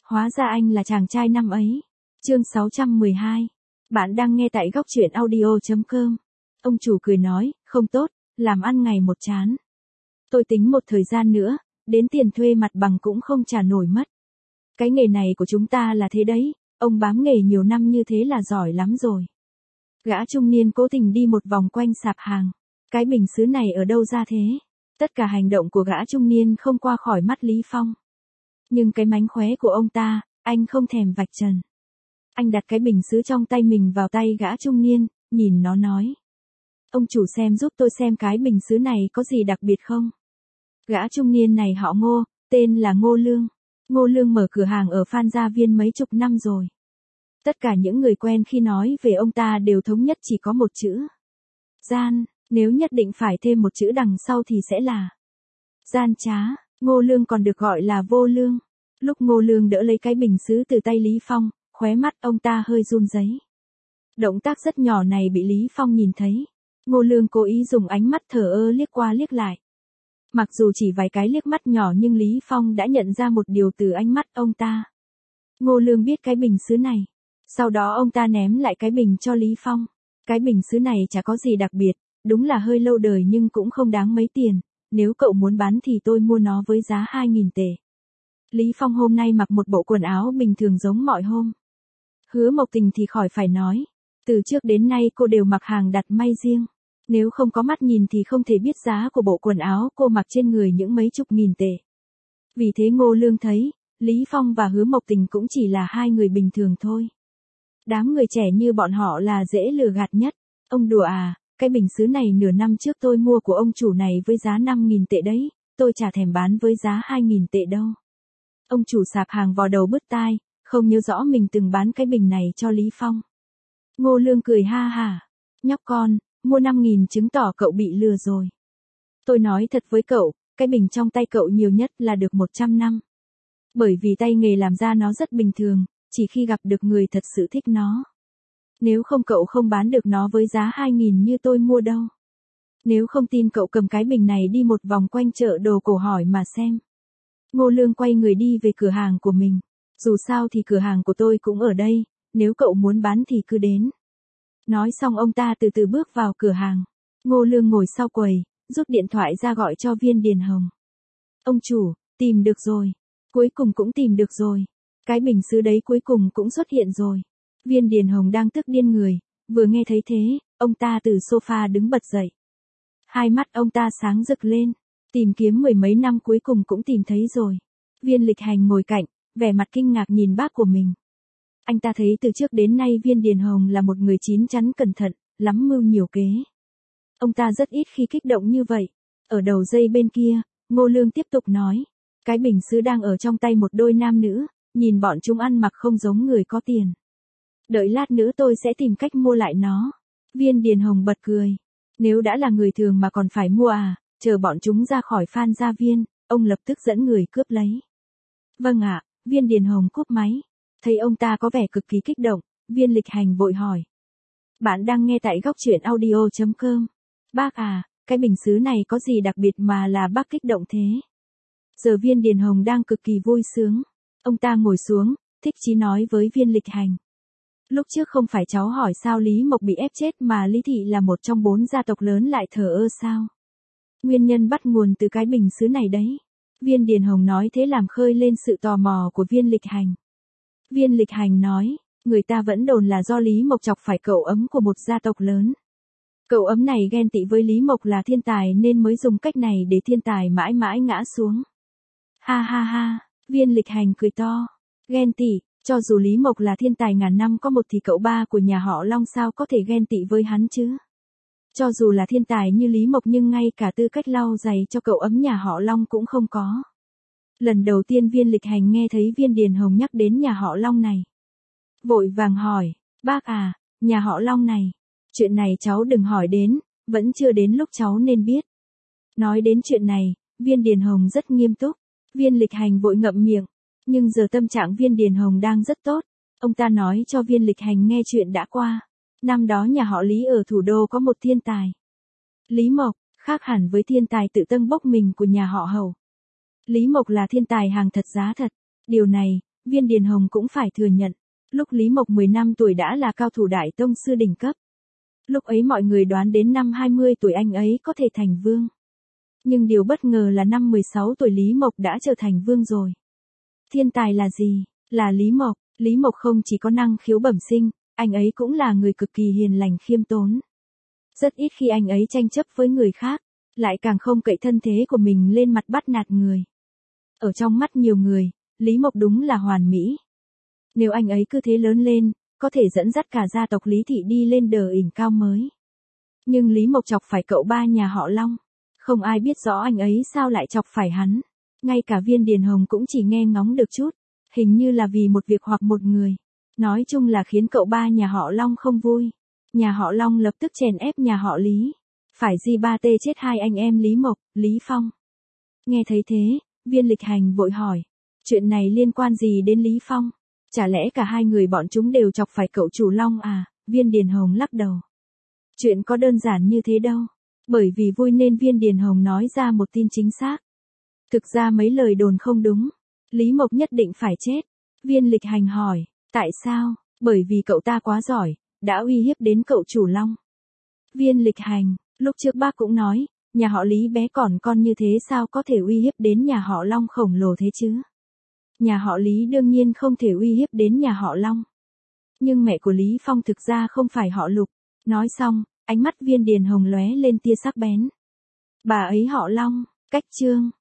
Hóa ra anh là chàng trai năm ấy. Chương 612. Bạn đang nghe tại góc truyện audio.com. Ông chủ cười nói, không tốt, làm ăn ngày một chán. Tôi tính một thời gian nữa, đến tiền thuê mặt bằng cũng không trả nổi mất. Cái nghề này của chúng ta là thế đấy, ông bám nghề nhiều năm như thế là giỏi lắm rồi. Gã trung niên cố tình đi một vòng quanh sạp hàng. Cái bình sứ này ở đâu ra thế? Tất cả hành động của gã trung niên không qua khỏi mắt Lý Phong. Nhưng cái mánh khóe của ông ta, anh không thèm vạch trần. Anh đặt cái bình sứ trong tay mình vào tay gã trung niên, nhìn nó nói. Ông chủ xem giúp tôi xem cái bình sứ này có gì đặc biệt không? Gã trung niên này họ Ngô, tên là Ngô Lương. Ngô Lương mở cửa hàng ở Phan Gia Viên mấy chục năm rồi. Tất cả những người quen khi nói về ông ta đều thống nhất chỉ có một chữ. Gian, nếu nhất định phải thêm một chữ đằng sau thì sẽ là gian trá. Ngô Lương còn được gọi là vô lương. Lúc Ngô Lương đỡ lấy cái bình sứ từ tay Lý Phong, khóe mắt ông ta hơi run rẩy. Động tác rất nhỏ này bị Lý Phong nhìn thấy. Ngô Lương cố ý dùng ánh mắt thờ ơ liếc qua liếc lại. Mặc dù chỉ vài cái liếc mắt nhỏ nhưng Lý Phong đã nhận ra một điều từ ánh mắt ông ta. Ngô Lương biết cái bình sứ này. Sau đó ông ta ném lại cái bình cho Lý Phong. Cái bình sứ này chả có gì đặc biệt, đúng là hơi lâu đời nhưng cũng không đáng mấy tiền. Nếu cậu muốn bán thì tôi mua nó với giá 2.000 tệ. Lý Phong hôm nay mặc một bộ quần áo bình thường giống mọi hôm. Hứa Mộc Tình thì khỏi phải nói. Từ trước đến nay cô đều mặc hàng đặt may riêng. Nếu không có mắt nhìn thì không thể biết giá của bộ quần áo cô mặc trên người những mấy chục nghìn tệ. Vì thế Ngô Lương thấy, Lý Phong và Hứa Mộc Tình cũng chỉ là hai người bình thường thôi. Đám người trẻ như bọn họ là dễ lừa gạt nhất. Ông đùa à, cái bình sứ này nửa năm trước tôi mua của ông chủ này với giá 5.000 tệ đấy, tôi chả thèm bán với giá 2.000 tệ đâu. Ông chủ sạp hàng vò đầu bứt tai, không nhớ rõ mình từng bán cái bình này cho Lý Phong. Ngô Lương cười ha hả, nhóc con, mua 5.000 chứng tỏ cậu bị lừa rồi. Tôi nói thật với cậu, cái bình trong tay cậu nhiều nhất là được 100 năm. Bởi vì tay nghề làm ra nó rất bình thường, chỉ khi gặp được người thật sự thích nó. Nếu không cậu không bán được nó với giá 2.000 như tôi mua đâu. Nếu không tin cậu cầm cái bình này đi một vòng quanh chợ đồ cổ hỏi mà xem. Ngô Lương quay người đi về cửa hàng của mình. Dù sao thì cửa hàng của tôi cũng ở đây, nếu cậu muốn bán thì cứ đến. Nói xong ông ta từ từ bước vào cửa hàng. Ngô Lương ngồi sau quầy, rút điện thoại ra gọi cho Viên Điền Hồng. Ông chủ, tìm được rồi. Cuối cùng cũng tìm được rồi. Cái bình sứ đấy cuối cùng cũng xuất hiện rồi. Viên Điền Hồng đang tức điên người, vừa nghe thấy thế, ông ta từ sofa đứng bật dậy. Hai mắt ông ta sáng rực lên, tìm kiếm mười mấy năm cuối cùng cũng tìm thấy rồi. Viên Lịch Hành ngồi cạnh, vẻ mặt kinh ngạc nhìn bác của mình. Anh ta thấy từ trước đến nay Viên Điền Hồng là một người chín chắn cẩn thận, lắm mưu nhiều kế. Ông ta rất ít khi kích động như vậy. Ở đầu dây bên kia, Ngô Lương tiếp tục nói. Cái bình sứ đang ở trong tay một đôi nam nữ, nhìn bọn chúng ăn mặc không giống người có tiền. Đợi lát nữa tôi sẽ tìm cách mua lại nó. Viên Điền Hồng bật cười. Nếu đã là người thường mà còn phải mua à, chờ bọn chúng ra khỏi Phan Gia Viên, ông lập tức dẫn người cướp lấy. Vâng ạ, Viên Điền Hồng cúp máy. Thấy ông ta có vẻ cực kỳ kích động, Viên Lịch Hành vội hỏi. Bạn đang nghe tại góc truyện audio.com. Bác à, cái bình sứ này có gì đặc biệt mà là bác kích động thế? Giờ Viên Điền Hồng đang cực kỳ vui sướng. Ông ta ngồi xuống, thích chí nói với Viên Lịch Hành. Lúc trước không phải cháu hỏi sao Lý Mộc bị ép chết mà Lý Thị là một trong 4 gia tộc lớn lại thờ ơ sao? Nguyên nhân bắt nguồn từ cái bình sứ này đấy. Viên Điền Hồng nói thế làm khơi lên sự tò mò của Viên Lịch Hành. Viên Lịch Hành nói, người ta vẫn đồn là do Lý Mộc chọc phải cậu ấm của một gia tộc lớn. Cậu ấm này ghen tị với Lý Mộc là thiên tài nên mới dùng cách này để thiên tài mãi mãi ngã xuống. Ha ha ha, Viên Lịch Hành cười to. Ghen tị, cho dù Lý Mộc là thiên tài ngàn năm có một thì cậu ba của nhà họ Long sao có thể ghen tị với hắn chứ? Cho dù là thiên tài như Lý Mộc nhưng ngay cả tư cách lau giày cho cậu ấm nhà họ Long cũng không có. Lần đầu tiên Viên Lịch Hành nghe thấy Viên Điền Hồng nhắc đến nhà họ Long này. Vội vàng hỏi, bác à, nhà họ Long này, chuyện này cháu đừng hỏi đến, vẫn chưa đến lúc cháu nên biết. Nói đến chuyện này, Viên Điền Hồng rất nghiêm túc, Viên Lịch Hành vội ngậm miệng, nhưng giờ tâm trạng Viên Điền Hồng đang rất tốt. Ông ta nói cho Viên Lịch Hành nghe chuyện đã qua. Năm đó nhà họ Lý ở thủ đô có một thiên tài. Lý Mộc, khác hẳn với thiên tài tự tâng bốc mình của nhà họ Hầu. Lý Mộc là thiên tài hàng thật giá thật. Điều này, Viên Điền Hồng cũng phải thừa nhận, lúc Lý Mộc 15 tuổi đã là cao thủ đại tông sư đỉnh cấp. Lúc ấy mọi người đoán đến năm 20 tuổi anh ấy có thể thành vương. Nhưng điều bất ngờ là năm 16 tuổi Lý Mộc đã trở thành vương rồi. Thiên tài là gì? Là Lý Mộc. Lý Mộc không chỉ có năng khiếu bẩm sinh, anh ấy cũng là người cực kỳ hiền lành khiêm tốn. Rất ít khi anh ấy tranh chấp với người khác, lại càng không cậy thân thế của mình lên mặt bắt nạt người. Ở trong mắt nhiều người, Lý Mộc đúng là hoàn mỹ. Nếu anh ấy cứ thế lớn lên, có thể dẫn dắt cả gia tộc Lý Thị đi lên đỉnh cao mới. Nhưng Lý Mộc chọc phải cậu ba nhà họ Long. Không ai biết rõ anh ấy sao lại chọc phải hắn. Ngay cả Viên Điền Hồng cũng chỉ nghe ngóng được chút. Hình như là vì một việc hoặc một người. Nói chung là khiến cậu ba nhà họ Long không vui. Nhà họ Long lập tức chèn ép nhà họ Lý. Phải di ba tê chết hai anh em Lý Mộc, Lý Phong. Nghe thấy thế, Viên Lịch Hành vội hỏi. Chuyện này liên quan gì đến Lý Phong? Chả lẽ cả hai người bọn chúng đều chọc phải cậu chủ Long à? Viên Điền Hồng lắc đầu. Chuyện có đơn giản như thế đâu. Bởi vì vui nên Viên Điền Hồng nói ra một tin chính xác. Thực ra mấy lời đồn không đúng. Lý Mộc nhất định phải chết. Viên Lịch Hành hỏi. Tại sao? Bởi vì cậu ta quá giỏi, đã uy hiếp đến cậu chủ Long. Viên Lịch Hành, lúc trước bác cũng nói, nhà họ Lý bé còn con như thế sao có thể uy hiếp đến nhà họ Long khổng lồ thế chứ? Nhà họ Lý đương nhiên không thể uy hiếp đến nhà họ Long. Nhưng mẹ của Lý Phong thực ra không phải họ Lục. Nói xong, ánh mắt Viên Điền Hồng lóe lên tia sắc bén. Bà ấy họ Long, cách Trương.